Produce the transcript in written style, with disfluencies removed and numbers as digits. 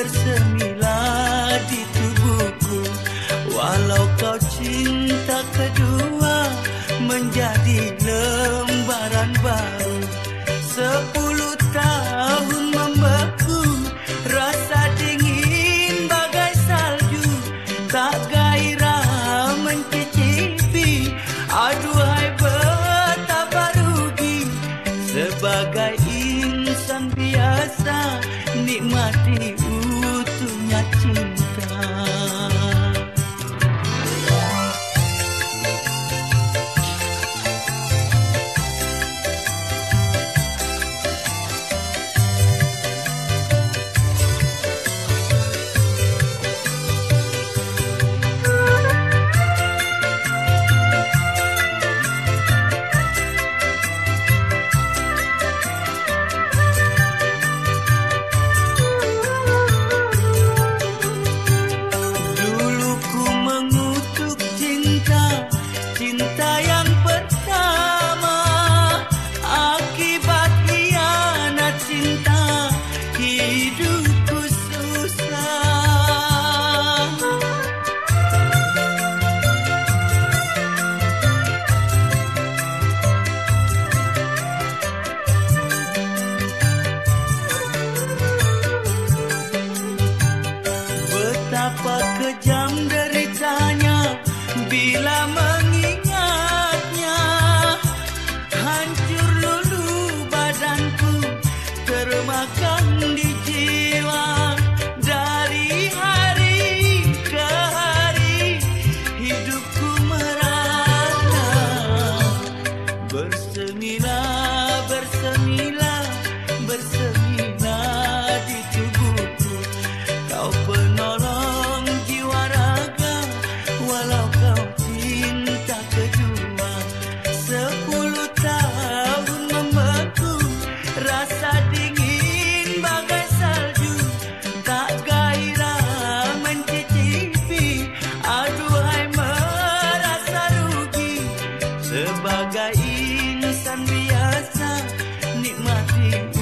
bersemilah di tubuhku. Walau kau cinta kedua menjadi lembaran baru. 10 tahun membeku, rasa dingin bagai salju. Tak gairah mencicipi, aduhai betapa rugi. Sebagai insan biasa, nikmati utuhnya cinta. Cinta yang pertama, akibat hianat cinta, hidupku susah. Betapa kejam deritanya bila mengingatnya. Hancur lulu badanku, termakan di jiwa. Dari hari ke hari hidupku merana. Bersemilah, bersemilah, bersemilah di tubuhku. Kau penolong jiwa raga, walau kau cinta kedua. 10 tahun membeku, rasa dingin bagai salju. Tak gairah mencicipi, aduhai merasa rugi. Sebagai insan biasa, nikmati